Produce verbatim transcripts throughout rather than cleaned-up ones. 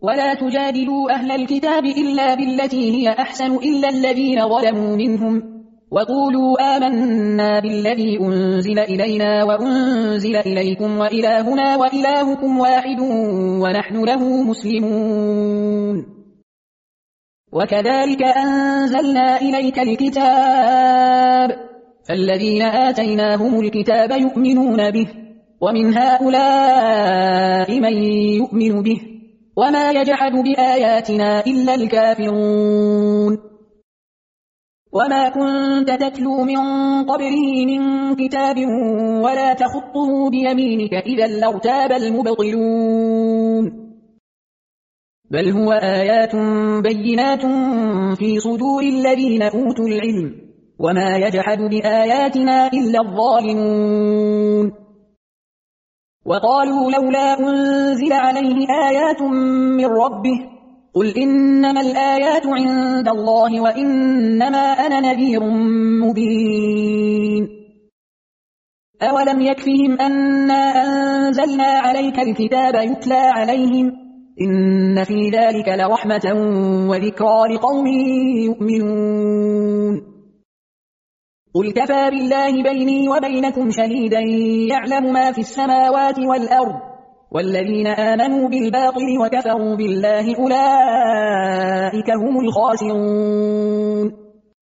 ولا تجادلوا أهل الكتاب إلا بالتي هي أحسن إلا الذين ظلموا منهم وقولوا آمنا بالذي أنزل إلينا وأنزل إليكم وإلهنا وإلهكم واحد ونحن له مسلمون. وكذلك أنزلنا إليك الكتاب فالذين آتيناهم الكتاب يؤمنون به ومن هؤلاء من يؤمن به وما يجحد بآياتنا إلا الكافرون. وما كنت تتلو من قبله من كتاب ولا تخطه بيمينك إذا لارتاب المبطلون بل هو آيات بينات في صدور الذين أوتوا العلم وما يجحد بآياتنا إلا الظالمون. وقالوا لولا أنزل عليه آيات من ربه قل إنما الآيات عند الله وإنما أنا نذير مبين. أولم يكفهم أنا أنزلنا عليك الكتاب يتلى عليهم إن في ذلك لرحمة وذكرى لقوم يؤمنون. قل كفى بالله بيني وبينكم شهيدا يعلم ما في السماوات والأرض والذين آمنوا بالباطل وكفروا بالله أولئك هم الخاسرون.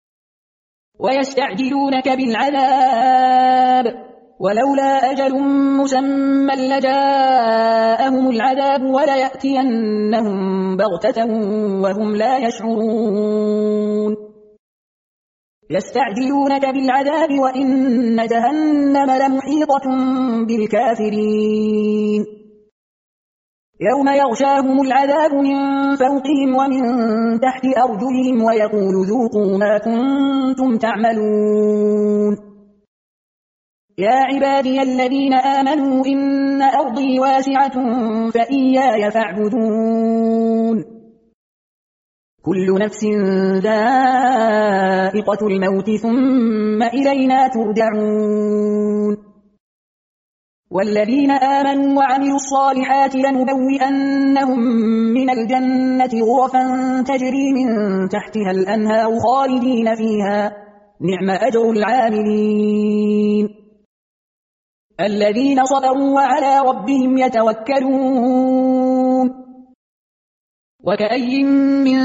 ويستعجلونك بالعذاب ولولا أجل مسمى لجاءهم العذاب وليأتينهم بغتة وهم لا يشعرون. يستعجلونك بالعذاب وإن جهنم لمحيطة بالكافرين يوم يغشاهم العذاب من فوقهم ومن تحت أرجلهم ويقول ذوقوا ما كنتم تعملون. يا عبادي الذين آمنوا إن أرضي واسعة فإياي فاعبدون. كل نفس ذائقة الموت ثم إلينا ترجعون. والذين آمنوا وعملوا الصالحات لنبوئنهم من الجنة غرفا تجري من تحتها الأنهار خالدين فيها نعم أجر العاملين الذين صبروا وعلى ربهم يتوكلون. وكأي من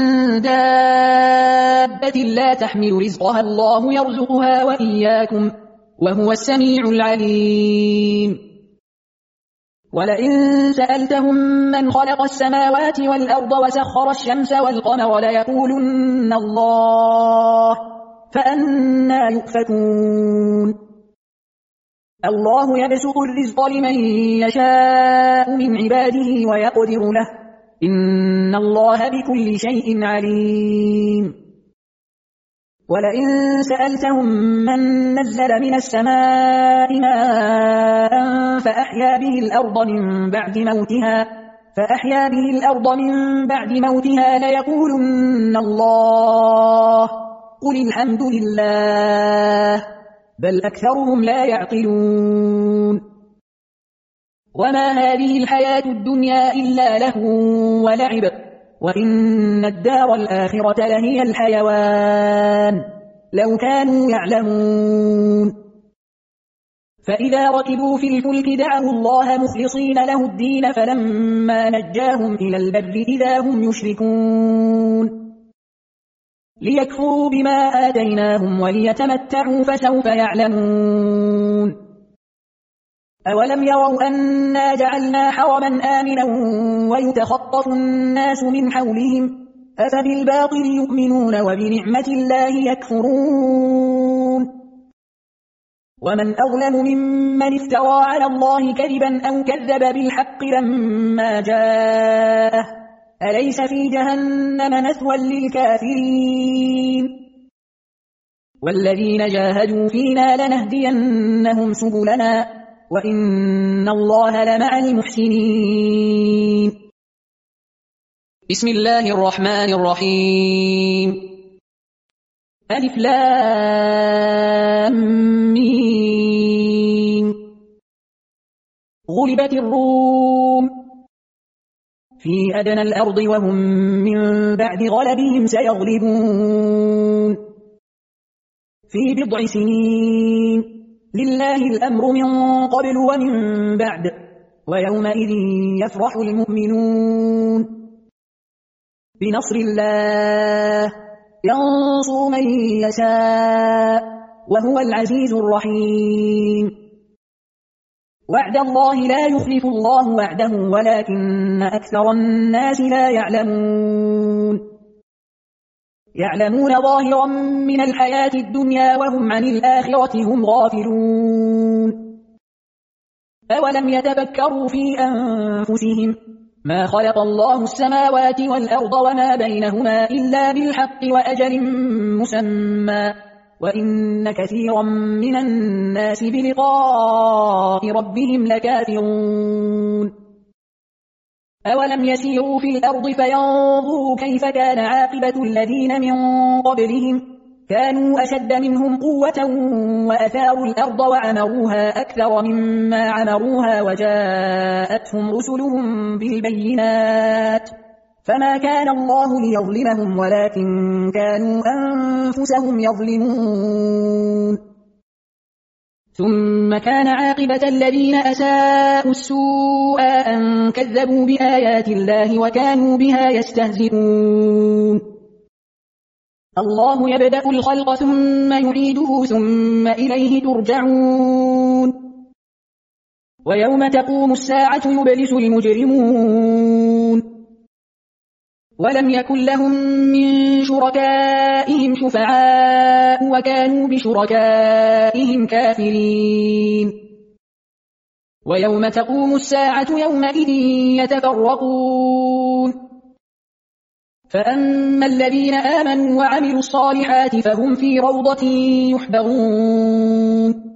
دابة لا تحمل رزقها الله يرزقها وإياكم وهو السميع العليم. ولئن سألتهم من خلق السماوات والأرض وسخر الشمس والقمر ليقولن الله فأنى يؤفكون. الله يبسط الرزق لمن يشاء من عباده ويقدر له إن الله بكل شيء عليم. ولئن سألتهم من نزل من السماء ماء فأحيا به الأرض من بعد موتها فأحيا به الأرض من بعد موتها ليقولن الله قل الحمد لله بل أكثرهم لا يعقلون. وما هذه الحياة الدنيا إلا لهو ولعب وإن الدار الآخرة لهي الحيوان لو كانوا يعلمون. فإذا ركبوا في الفلك دعوا الله مخلصين له الدين فلما نجاهم إلى البر إذا هم يشركون ليكفروا بما آتيناهم وليتمتعوا فسوف يعلمون. أولم يروا أنا جعلنا حرما آمنا ويتخطف الناس من حولهم أفبالباطل يؤمنون وبنعمة الله يكفرون. ومن أظلم ممن افترى على الله كذبا أو كذب بالحق لما جاءه أليس في جهنم مثوى للكافرين. والذين جاهدوا فينا لنهدينهم سبلنا وإن الله لمع المحسنين. بسم الله الرحمن الرحيم. ألف لام ميم. غلبت الروم في أدنى الأرض وهم من بعد غلبهم سيغلبون في بضع سنين لله الأمر من قبل ومن بعد ويومئذ يفرح المؤمنون بنصر الله ينصر من يشاء وهو العزيز الرحيم وعد الله لا يخلف الله وعده ولكن أكثر الناس لا يعلمون يعلمون ظاهرا من الحياة الدنيا وهم عن الآخرة هم غافلون أولم يتفكروا في أنفسهم ما خلق الله السماوات والأرض وما بينهما إلا بالحق وأجل مسمى وإن كثيرا من الناس بلقاء ربهم لكافرون أولم يسيروا في الأرض فينظروا كيف كان عاقبة الذين من قبلهم كانوا أشد منهم قوة وأثاروا الأرض وعمروها أكثر مما عمروها وجاءتهم رسلهم بالبينات فما كان الله ليظلمهم ولكن كانوا أنفسهم يظلمون ثم كان عاقبة الذين أساءوا السوء أن كذبوا بآيات الله وكانوا بها يستهزئون الله يبدأ الخلق ثم يعيده ثم إليه ترجعون ويوم تقوم الساعة يبلس المجرمون ولم يكن لهم من شركائهم شفعاء وكانوا بشركائهم كافرين ويوم تقوم الساعة يومئذ يتفرقون فأما الذين آمنوا وعملوا الصالحات فهم في روضة يحبرون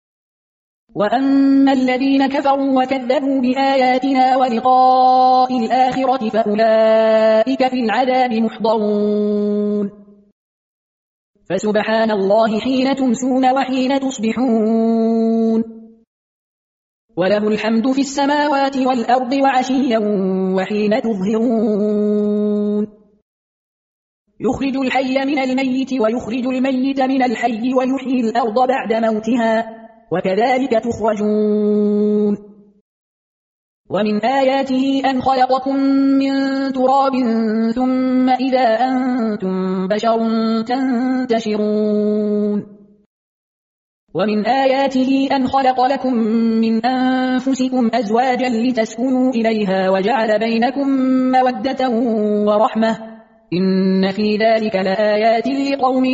وأما الذين كفروا وكذبوا بآياتنا ولقاء الآخرة فأولئك في العذاب محضرون فسبحان الله حين تمسون وحين تصبحون وله الحمد في السماوات والأرض وعشيا وحين تظهرون يخرج الحي من الميت ويخرج الميت من الحي ويحيي الأرض بعد موتها وكذلك تخرجون ومن آياته أن خلقكم من تراب ثم إذا أنتم بشر تنتشرون ومن آياته أن خلق لكم من أنفسكم أزواجا لتسكنوا إليها وجعل بينكم مودة ورحمة إن في ذلك لآيات لقوم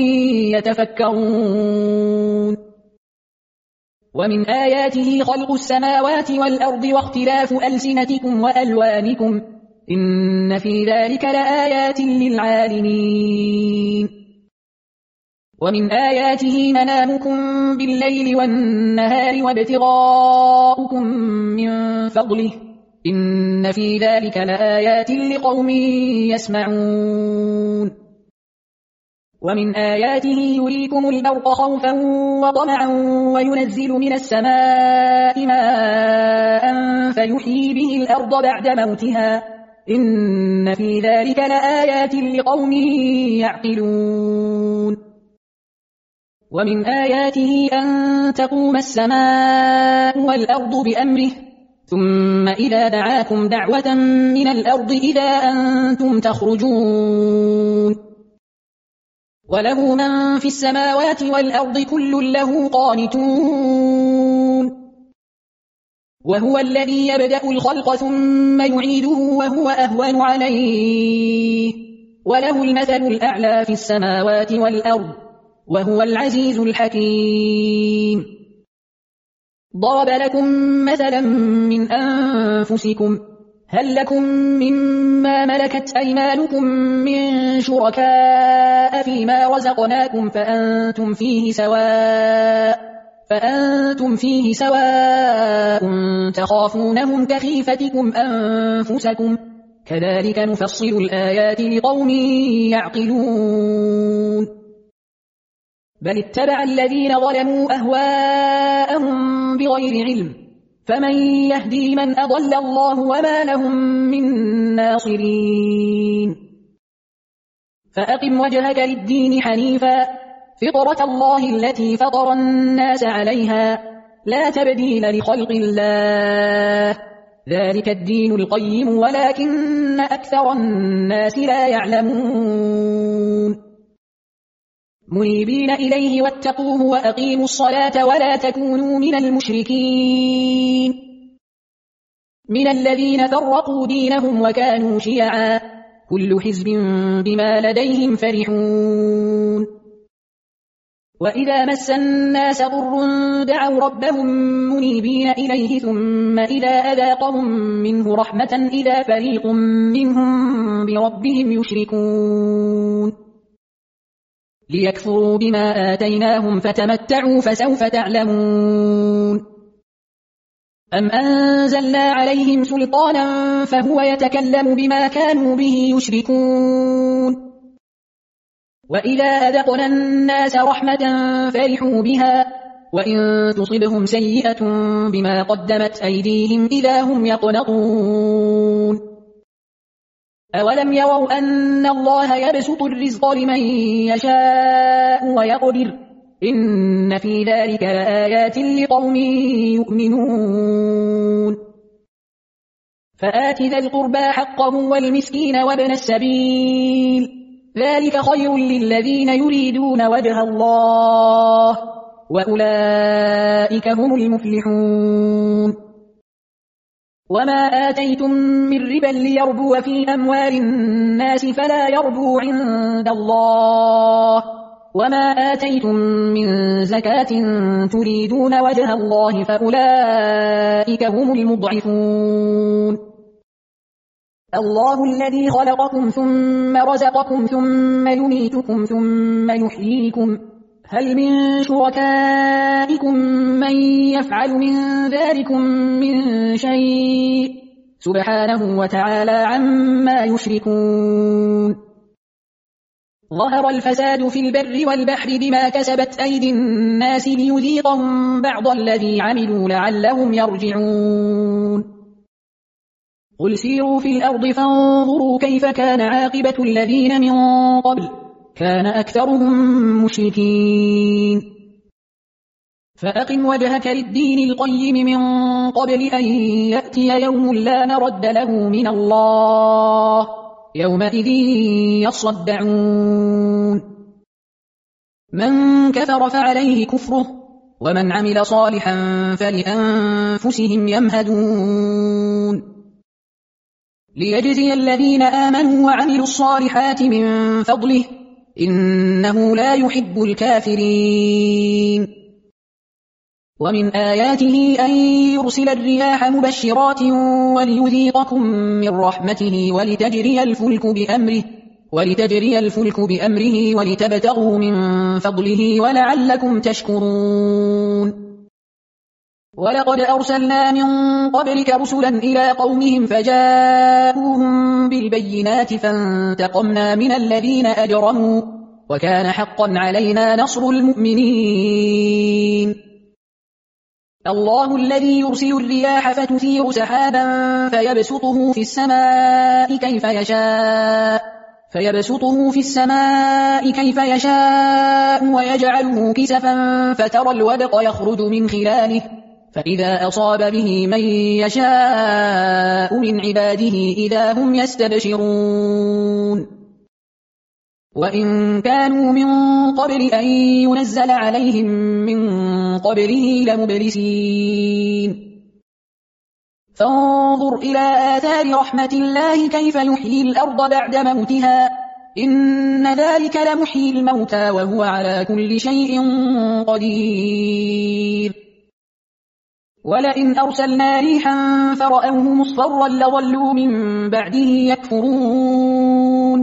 يتفكرون ومن آياته خلق السماوات والأرض واختلاف ألسنتكم وألوانكم إن في ذلك لآيات للعالمين ومن آياته منامكم بالليل والنهار وابتغاؤكم من فضله إن في ذلك لآيات لقوم يسمعون ومن آياته يريكم البرق خوفا وطمعا وينزل من السماء ماء فيحيي به الأرض بعد موتها إن في ذلك لآيات لقوم يعقلون ومن آياته أن تقوم السماء والأرض بأمره ثم إذا دعاكم دعوة من الأرض إذا أنتم تخرجون وله من في السماوات والأرض كل له قانتون وهو الذي يبدأ الخلق ثم يعيده وهو أهون عليه وله المثل الأعلى في السماوات والأرض وهو العزيز الحكيم ضرب لكم مثلا من أنفسكم هل لكم مما ملكت أيمانكم من شركاء فيما رزقناكم فأنتم فيه سواء فأنتم فيه سواء تخافونهم كخيفتكم أنفسكم كذلك نفصل الآيات لقوم يعقلون بل اتبع الذين ظلموا أهواءهم بغير علم فمن يهدي من أضل الله وما لهم من ناصرين فأقم وجهك للدين حنيفا فطرة الله التي فطر الناس عليها لا تبديل لخلق الله ذلك الدين القيم ولكن أكثر الناس لا يعلمون منيبين إليه واتقوه وأقيموا الصلاة ولا تكونوا من المشركين من الذين فرقوا دينهم وكانوا شيعا كل حزب بما لديهم فرحون وإذا مس الناس ضر دعوا ربهم منيبين إليه ثم إذا أذاقهم منه رحمة إذا فريق منهم بربهم يشركون ليكفروا بما آتيناهم فتمتعوا فسوف تعلمون أم أنزلنا عليهم سلطانا فهو يتكلم بما كانوا به يشركون وإذا أذقنا الناس رحمة فرحوا بها وإن تصبهم سيئة بما قدمت أيديهم إذا هم يقنطون أولم يروا أن الله يبسط الرزق لمن يشاء ويقدر إن في ذلك لآيات لقوم يؤمنون فآت ذا القربى حقه والمسكين وابن السبيل ذلك خير للذين يريدون وجه الله وأولئك هم المفلحون وما آتيتم من ربا ليربو في أموال الناس فلا يربو عند الله وما آتيتم من زكاة تريدون وجه الله فأولئك هم المضعفون الله الذي خلقكم ثم رزقكم ثم يميتكم ثم يحييكم هل من شركائكم من يفعل من ذلكم من شيء سبحانه وتعالى عما يشركون ظهر الفساد في البر والبحر بما كسبت أيدي الناس ليذيقهم بعض الذي عملوا لعلهم يرجعون قل سيروا في الأرض فانظروا كيف كان عاقبة الذين من قبل كان أكثرهم مشركين فأقم وجهك للدين القيم من قبل أن يأتي يوم لا مرد له من الله يومئذ يصدعون من كفر فعليه كفره ومن عمل صالحا فلأنفسهم يمهدون ليجزي الذين آمنوا وعملوا الصالحات من فضله إنه لا يحب الكافرين ومن آياته أن يرسل الرياح مبشرات وليذيقكم من رحمته ولتجري الفلك بأمره ولتجري الفلك بأمره ولتبتغوا من فضله ولعلكم تشكرون ولقد أرسلنا من قبلك رسلا إلى قومهم فجاءوهم بالبينات فانتقمنا من الذين أجرموا وكان حقا علينا نصر المؤمنين الله الذي يرسل الرياح فتثير سحابا فيبسطه في السماء كيف يشاء فيبسطه في السماء كيف يشاء ويجعله كسفا فترى الودق يخرج من خلاله فإذا أصاب به من يشاء من عباده إذا هم يستبشرون وإن كانوا من قبل أن ينزل عليهم من قبله لمبلسين فانظر إلى آثار رحمة الله كيف يحيي الأرض بعد موتها إن ذلك لمحيي الموتى وهو على كل شيء قدير ولئن أرسلنا ريحا فرأوه مصفرا لظلوا من بعده يكفرون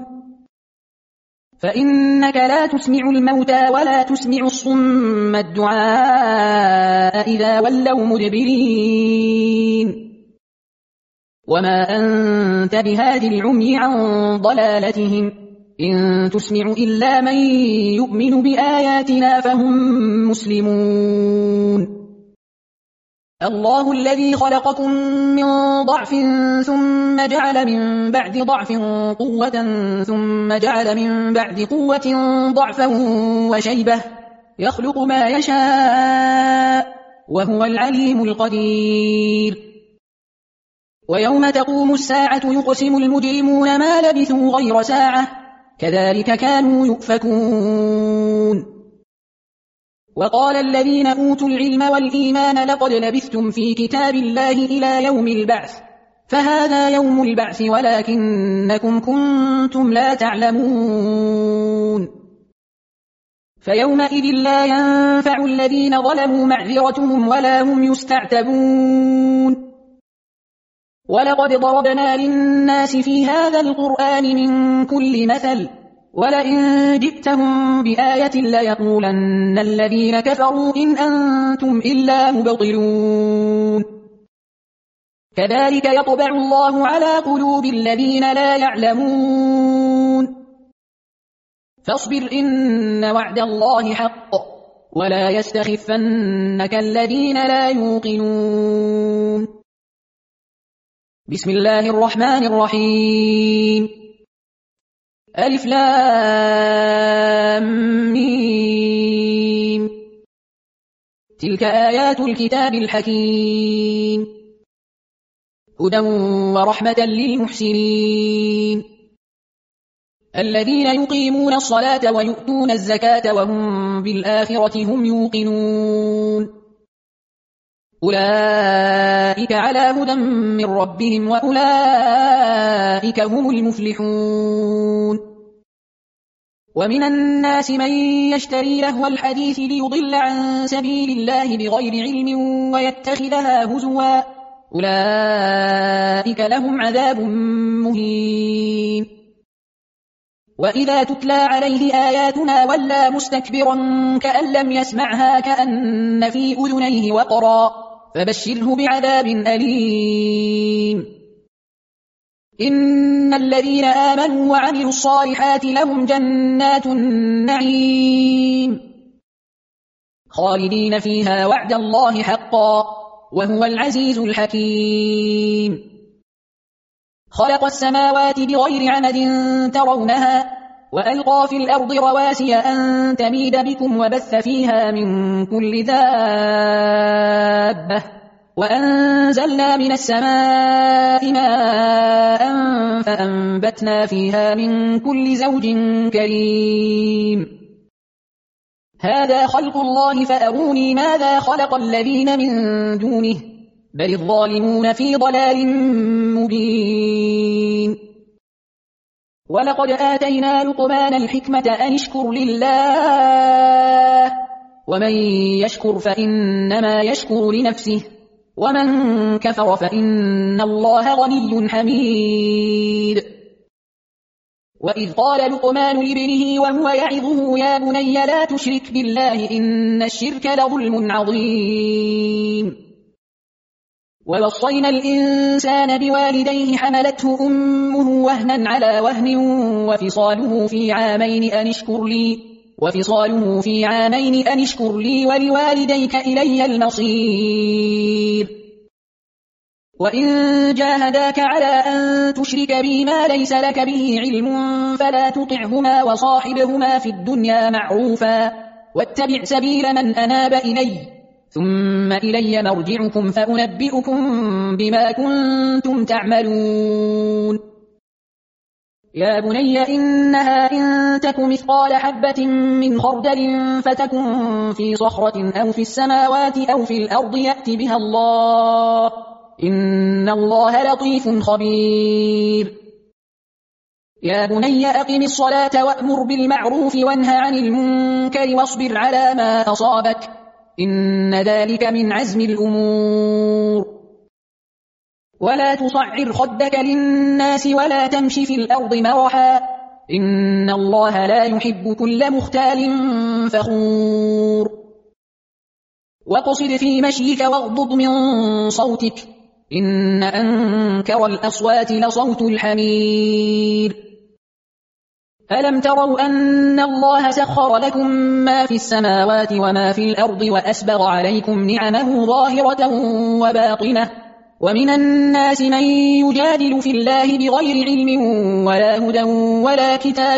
فإنك لا تسمع الموتى ولا تسمع الصم الدعاء إذا ولوا مدبرين وما أنت بهاد العمي عن ضلالتهم إن تسمع إلا من يؤمن بآياتنا فهم مسلمون الله الذي خلقكم من ضعف ثم جعل من بعد ضعف قوة ثم جعل من بعد قوة ضعفا وشيبة يخلق ما يشاء وهو العليم القدير ويوم تقوم الساعة يقسم المجرمون ما لبثوا غير ساعة كذلك كانوا يؤفكون وقال الذين أوتوا العلم والإيمان لقد لبثتم في كتاب الله إلى يوم البعث فهذا يوم البعث ولكنكم كنتم لا تعلمون فيومئذ لا ينفع الذين ظلموا معذرتهم ولا هم يستعتبون ولقد ضربنا للناس في هذا القرآن من كل مثل ولئن جئتهم بآية ليقولن الذين كفروا إن أنتم إلا مبطلون كذلك يطبع الله على قلوب الذين لا يعلمون فاصبر إن وعد الله حق ولا يستخفنك الذين لا يوقنون بسم الله الرحمن الرحيم ألف لام ميم تلك آيات الكتاب الحكيم هدى ورحمة للمحسنين الذين يقيمون الصلاة ويؤتون الزكاة وهم بالآخرة هم يوقنون أولئك على هدى من ربهم وأولئك هم المفلحون ومن الناس من يشتري لهو الحديث ليضل عن سبيل الله بغير علم ويتخذها هزوا أولئك لهم عذاب مهين وإذا تتلى عليه آياتنا ولى مستكبرا كأن لم يسمعها كأن في أذنيه وقرا فبشره بعذاب أليم إن الذين آمنوا وعملوا الصالحات لهم جنات النعيم خالدين فيها وعد الله حقا وهو العزيز الحكيم خلق السماوات بغير عمد ترونها وألقى في الأرض رواسي أن تميد بكم وبث فيها من كل دابة وأنزلنا من السماء ماء فأنبتنا فيها من كل زوج كريم هذا خلق الله فأروني ماذا خلق الذين من دونه بل الظالمون في ضلال مبين ولقد آتينا لقمان الحكمة أن اشكر لله ومن يشكر فإنما يشكر لنفسه ومن كفر فإن الله غني حميد وإذ قال لقمان لابنه وهو يعظه يا بني لا تشرك بالله إن الشرك لظلم عظيم ووصينا الإنسان بوالديه حملته أمه وهنا على وهن وفصاله في عامين أن اشكر لي وفصاله في عامين أن اشكر لي ولوالديك إلي المصير وإن جاهداك على أن تشرك بي ما ليس لك به علم فلا تطعهما وصاحبهما في الدنيا معروفا واتبع سبيل من أناب إلي ثم إلي مرجعكم فأنبئكم بما كنتم تعملون يا بني إنها إن تك مثقال حبة من خردل فتكن في صخرة أو في السماوات أو في الأرض يأت بها الله إن الله لطيف خبير يا بني أقم الصلاة وأمر بالمعروف وانه عن المنكر واصبر على ما أصابك إن ذلك من عزم الأمور ولا تصعر خدك للناس ولا تمشي في الأرض مرحا إن الله لا يحب كل مختال فخور واقصد في مشيك واغضض من صوتك إن أنكر الأصوات لصوت الحمير ألم تروا أن الله سخر لكم ما في السماوات وما في الأرض وأسبغ عليكم نعمه ظاهرة وباطنة ومن الناس من يجادل في الله بغير علم ولا هدى ولا كتاب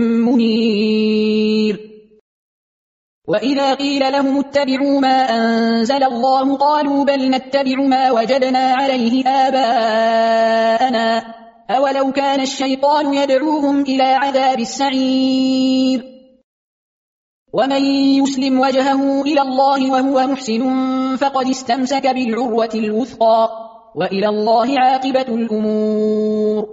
منير وإذا قيل لهم اتبعوا ما أنزل الله قالوا بل نتبع ما وجدنا عليه آباءنا أولو كان الشيطان يدعوهم إلى عذاب السعير ومن يسلم وجهه إلى الله وهو محسن فقد استمسك بالعروة الوثقى وإلى الله عاقبة الأمور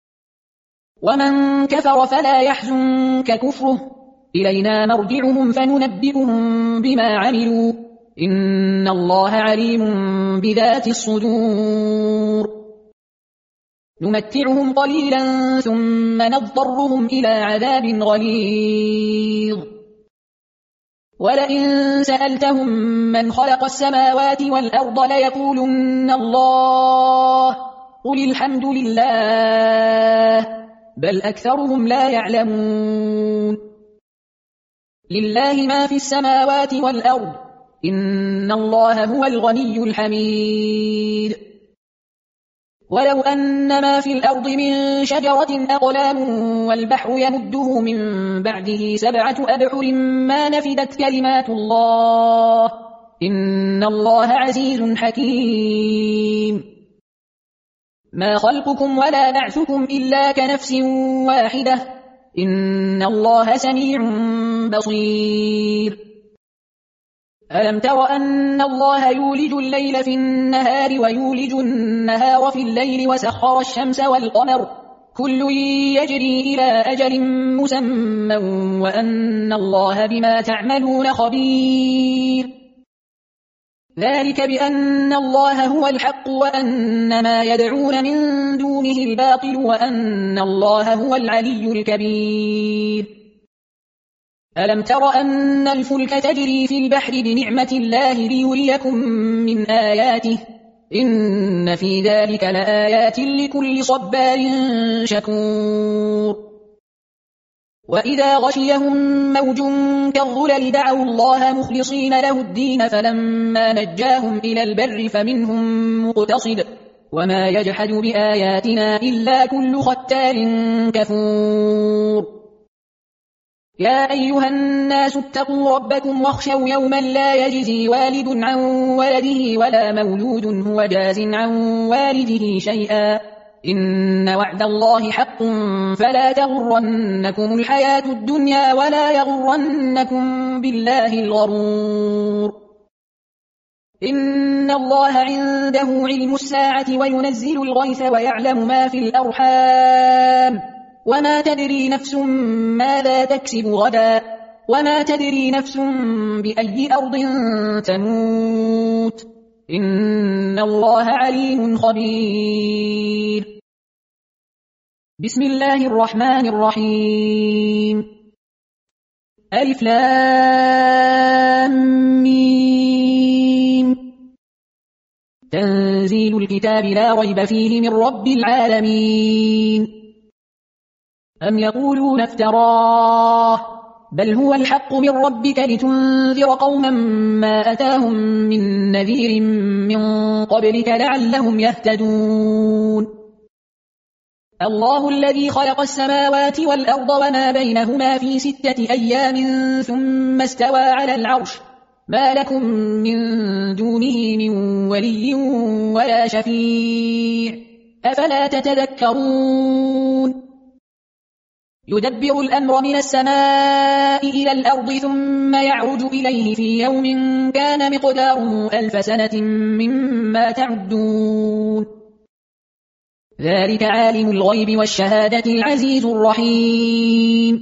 ومن كفر فلا يحزنك كفره إلينا مرجعهم فننبئهم بما عملوا إن الله عليم بذات الصدور نمتعهم قليلا ثم نضطرهم إلى عذاب غليظ ولئن سألتهم من خلق السماوات والأرض ليقولن الله قل الحمد لله بل أكثرهم لا يعلمون لله ما في السماوات والأرض إن الله هو الغني الحميد ولو أن ما في الأرض من شجرة أقلام والبحر يمده من بعده سبعة أبحر ما نفدت كلمات الله إن الله عزيز حكيم ما خلقكم ولا بعثكم إلا كنفس واحدة إن الله سميع بصير ألم تر أن الله يولج الليل في النهار ويولج النهار في الليل وسخر الشمس والقمر كل يجري إلى أجل مسمى وأن الله بما تعملون خبير ذلك بأن الله هو الحق وأن ما يدعون من دونه الباطل وأن الله هو العلي الكبير ألم تر أن الفلك تجري في البحر بنعمة الله ليريكم من آياته إن في ذلك لآيات لكل صبار شكور وإذا غشيهم موج كالظلل دعوا الله مخلصين له الدين فلما نجاهم إلى البر فمنهم مقتصد وما يجحد بآياتنا إلا كل ختار كفور يا أيها الناس اتقوا ربكم واخشوا يوما لا يجزي والد عن ولده ولا مولود هو جاز عن والده شيئا إن وعد الله حق فلا تغرنكم الحياة الدنيا ولا يغرنكم بالله الغرور إن الله عنده علم الساعة وينزل الغيث ويعلم ما في الأرحام وما تدري نفس ماذا تكسب غدا وما تدري نفس بأي أرض تموت إن الله عليم خبير بسم الله الرحمن الرحيم ألف لام ميم تنزيل الكتاب لا ريب فيه من رب العالمين أم يقولون افتراه بل هو الحق من ربك لتنذر قوما ما أتاهم من نذير من قبلك لعلهم يهتدون الله الذي خلق السماوات والأرض وما بينهما في ستة أيام ثم استوى على العرش ما لكم من دونه من ولي ولا شفيع أفلا تتذكرون يدبر الأمر من السماء إلى الأرض ثم يعرج إليه في يوم كان مقداره ألف سنة مما تعدون ذلك عالم الغيب والشهادة العزيز الرحيم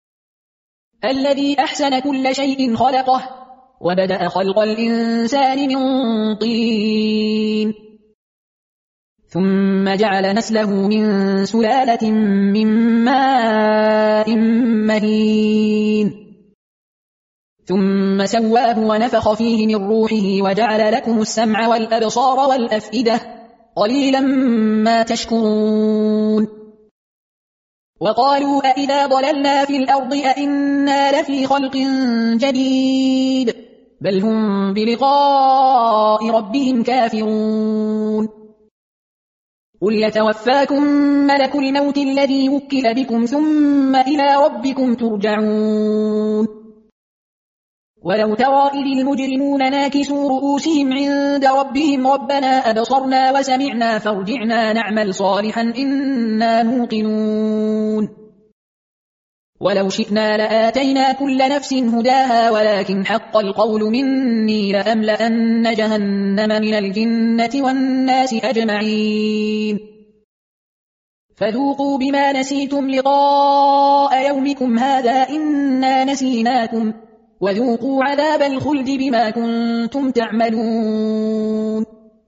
الذي أحسن كل شيء خلقه وبدأ خلق الإنسان من طين ثم جعل نسله من سلالة من ماء مهين ثم سواه ونفخ فيه من روحه وجعل لكم السمع والأبصار والأفئدة قليلا ما تشكرون وقالوا أئذا ضللنا في الأرض أئنا لفي خلق جديد بل هم بلقاء ربهم كافرون قل يتوفاكم ملك الموت الذي وكل بكم ثم إلى ربكم ترجعون ولو ترى إذ المجرمون ناكسوا رؤوسهم عند ربهم ربنا أبصرنا وسمعنا فارجعنا نعمل صالحا إنا موقنون ولو شئنا لآتينا كل نفس هداها ولكن حق القول مني لأملأن جهنم من الجنة والناس أجمعين فذوقوا بما نسيتم لقاء يومكم هذا إنا نسيناكم وذوقوا عذاب الخلد بما كنتم تعملون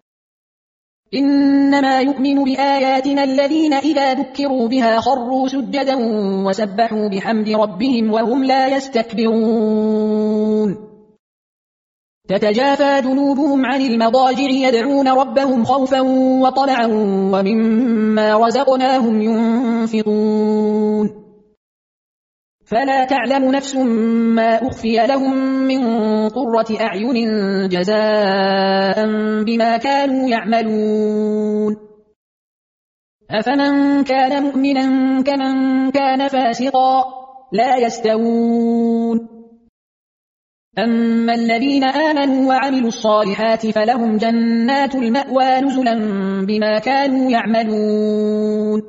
إنما يؤمن بآياتنا الذين إذا ذكروا بها خروا سجدا وسبحوا بحمد ربهم وهم لا يستكبرون تتجافى جنوبهم عن المضاجع يدعون ربهم خوفا وطمعا ومما رزقناهم ينفقون فلا تعلم نفس ما أخفي لهم من قرة أعين جزاء بما كانوا يعملون أفمن كان مؤمنا كمن كان فاسقا لا يستوون أما الذين آمنوا وعملوا الصالحات فلهم جنات المأوى نزلا بما كانوا يعملون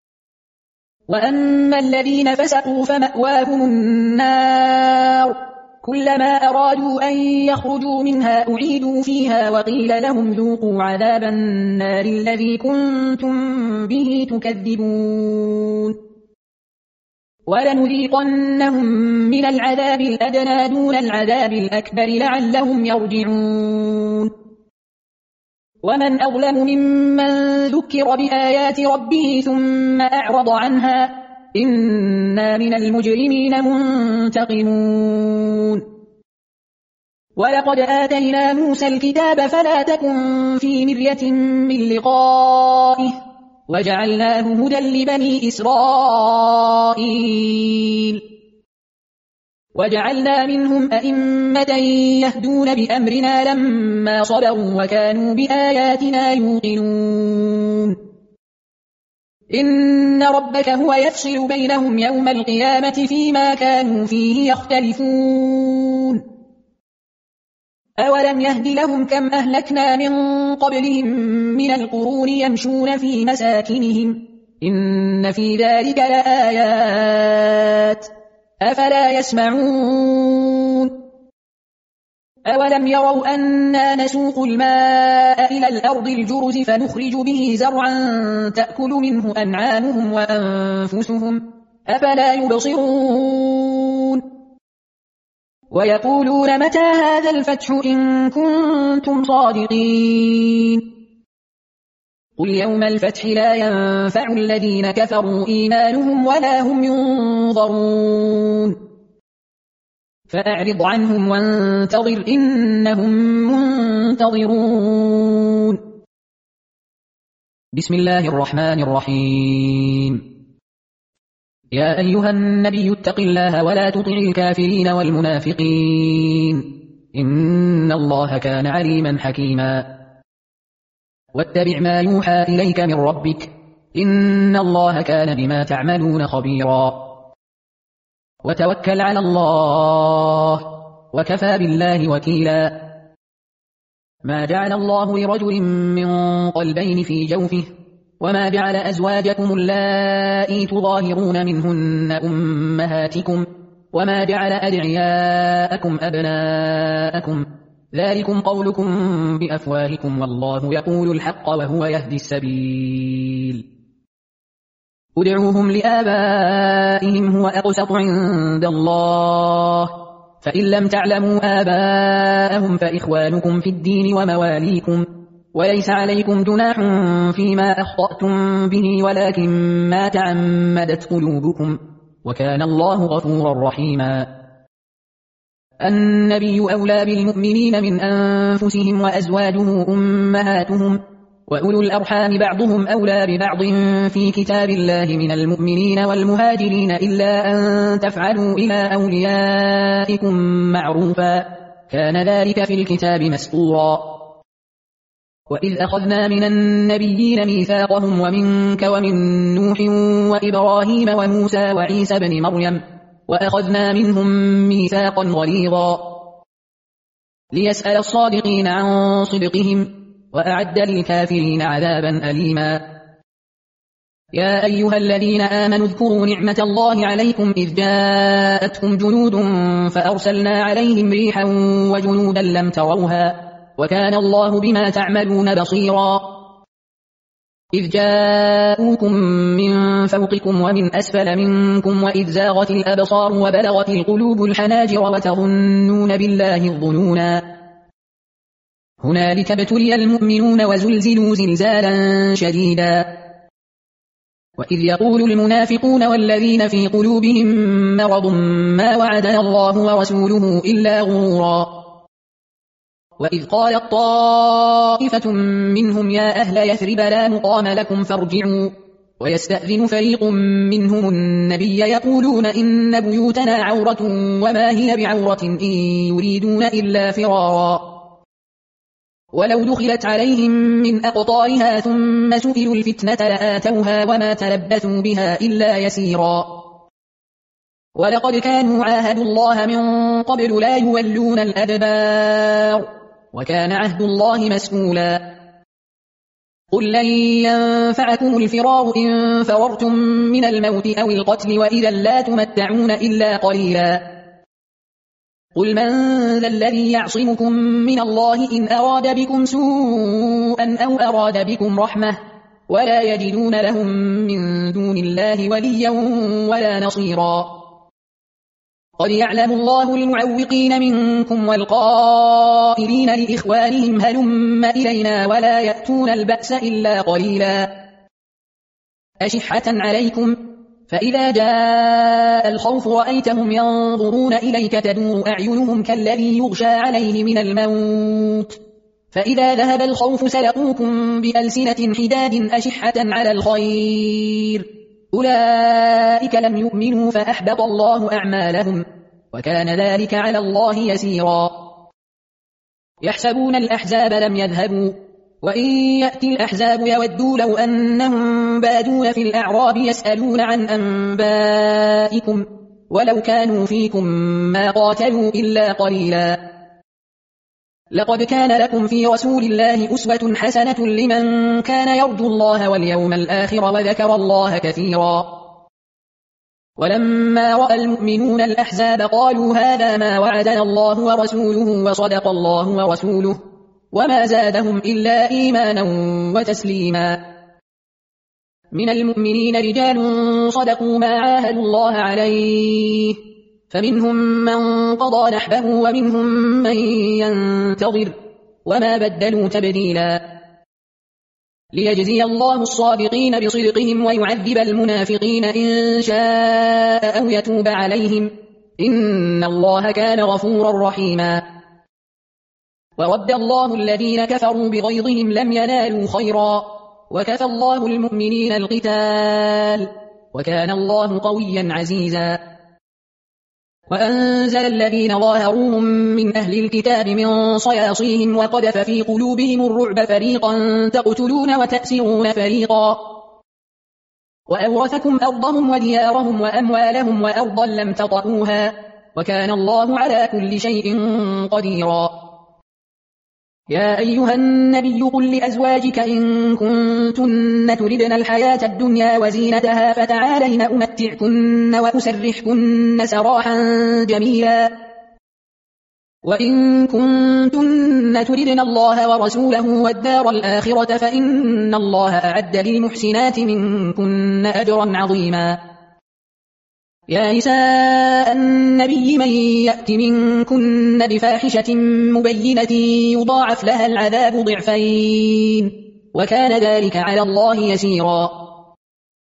وأما الذين فسقوا فمأواهم النار كلما أرادوا أن يخرجوا منها أعيدوا فيها وقيل لهم ذوقوا عذاب النار الذي كنتم به تكذبون ولنذيقنهم من العذاب الأدنى دون العذاب الأكبر لعلهم يرجعون ومن أظلم ممن ذكر بآيات ربه ثم أعرض عنها إنا من المجرمين منتقمون ولقد آتينا موسى الكتاب فلا تكن في مرية من لقائه وجعلناه هدى لبني إسرائيل وجعلنا منهم أئمة يهدون بأمرنا لما صبروا وكانوا بآياتنا يوقنون إن ربك هو يفصل بينهم يوم القيامة فيما كانوا فيه يختلفون أولم يهد لهم كم أهلكنا من قبلهم من القرون يمشون في مساكنهم إن في ذلك لآيات أفلا يسمعون أولم يروا أنا نسوق الماء إلى الأرض الجرز فنخرج به زرعا تأكل منه أنعامهم وأنفسهم أفلا يبصرون ويقولون متى هذا الفتح إن كنتم صادقين قل يوم الفتح لا ينفع الذين كفروا إيمانهم ولا هم ينظرون فأعرض عنهم وانتظر إنهم منتظرون بسم الله الرحمن الرحيم يا أيها النبي اتق الله ولا تطع الكافرين والمنافقين إن الله كان عليما حكيما واتبع ما يوحى إليك من ربك إن الله كان بما تعملون خبيرا وتوكل على الله وكفى بالله وكيلا ما جعل الله لرجل من قلبين في جوفه وما جعل أزواجكم اللائي تظاهرون منهن أمهاتكم وما جعل أدعياءكم أبناءكم ذلكم قولكم بأفواهكم والله يقول الحق وهو يهدي السبيل ادعوهم لآبائهم هو أقسط عند الله فإن لم تعلموا آباءهم فإخوانكم في الدين ومواليكم وليس عليكم جناح فيما أخطأتم به ولكن ما تعمدت قلوبكم وكان الله غفورا رحيما النبي أولى بالمؤمنين من أنفسهم وأزواجه أمهاتهم وأولو الأرحام بعضهم أولى ببعض في كتاب الله من المؤمنين والمهاجرين إلا أن تفعلوا إلى أوليائكم معروفا كان ذلك في الكتاب مسطورا. وإذ أخذنا من النبيين ميثاقهم ومنك ومن نوح وإبراهيم وموسى وعيسى بن مريم وأخذنا منهم ميثاقا غليظا ليسأل الصادقين عن صدقهم وأعد للكافرين عذابا أليما. يا أيها الذين آمنوا اذكروا نعمة الله عليكم إذ جاءتكم جنود فأرسلنا عليهم ريحا وجنودا لم تروها وكان الله بما تعملون بصيرا. إذ جاءوكم من فوقكم ومن أسفل منكم وإذ زاغت الأبصار وبلغت القلوب الحناجر وتظنون بالله الظنونا هنالك ابتلي المؤمنون وزلزلوا زلزالا شديدا. وإذ يقول المنافقون والذين في قلوبهم مرض ما وعدنا الله ورسوله إلا غرورا. وإذ قالت طائفة منهم يا أهل يثرب لا مقام لكم فارجعوا ويستأذن فريق منهم النبي يقولون إن بيوتنا عورة وما هي بعورة إن يريدون إلا فرارا ولو دخلت عليهم من أقطارها ثم سئلوا الفتنة لآتوها وما تلبثوا بها إلا يسيرا. ولقد كانوا عاهدوا الله من قبل لا يولون الأدبار وكان عهد الله مسئولا. قل لن ينفعكم الفرار إن فررتم من الموت أو القتل وإذا لا تمتعون إلا قليلا. قل من ذا الذي يعصمكم من الله إن أراد بكم سوءا أو أراد بكم رحمة ولا يجدون لهم من دون الله وليا ولا نصيرا. قد يعلم الله المعوقين منكم والقائلين لإخوانهم هلم إلينا ولا يأتون البأس إلا قليلا أشحة عليكم فإذا جاء الخوف رأيتهم ينظرون إليك تدور أعينهم كالذي يغشى عليه من الموت فإذا ذهب الخوف سلقوكم بألسنة حداد أشحة على الخير أولئك لم يؤمنوا فأحبط الله أعمالهم وكان ذلك على الله يسيرا. يحسبون الأحزاب لم يذهبوا وإن يأتي الأحزاب يودوا لو أنهم بادون في الأعراب يسألون عن أنبائكم ولو كانوا فيكم ما قاتلوا إلا قليلا. لقد كان لكم في رسول الله أسوة حسنة لمن كان يرجو الله واليوم الآخر وذكر الله كثيرا. ولما رأى المؤمنون الأحزاب قالوا هذا ما وعدنا الله ورسوله وصدق الله ورسوله وما زادهم إلا إيمانا وتسليما. من المؤمنين رجال صدقوا ما عاهدوا الله عليه فمنهم من قضى نحبه ومنهم من ينتظر وما بدلوا تبديلا. ليجزي الله الصادقين بصدقهم ويعذب المنافقين إن شاء أو يتوب عليهم إن الله كان غفورا رحيما. ورد الله الذين كفروا بغيظهم لم ينالوا خيرا وكفى الله المؤمنين القتال وكان الله قويا عزيزا. وأنزل الذين ظاهروهم من أهل الكتاب من صياصيهم وقذف في قلوبهم الرعب فريقا تقتلون وتأسرون فريقا وأورثكم أرضهم وديارهم وأموالهم وأرضا لم تطئوها وكان الله على كل شيء قديرا. يا أيها النبي قل لأزواجك إن كنتن تردن الحياة الدنيا وزينتها فتعالين أمتعكن وأسرحكن سراحا جميلا وإن كنتن تردن الله ورسوله والدار الآخرة فإن الله أعد للمحسنات منكن أجرا عظيما. يا نساء النبي من يأت منكن بفاحشة مبينة يضاعف لها العذاب ضعفين وكان ذلك على الله يسيرا.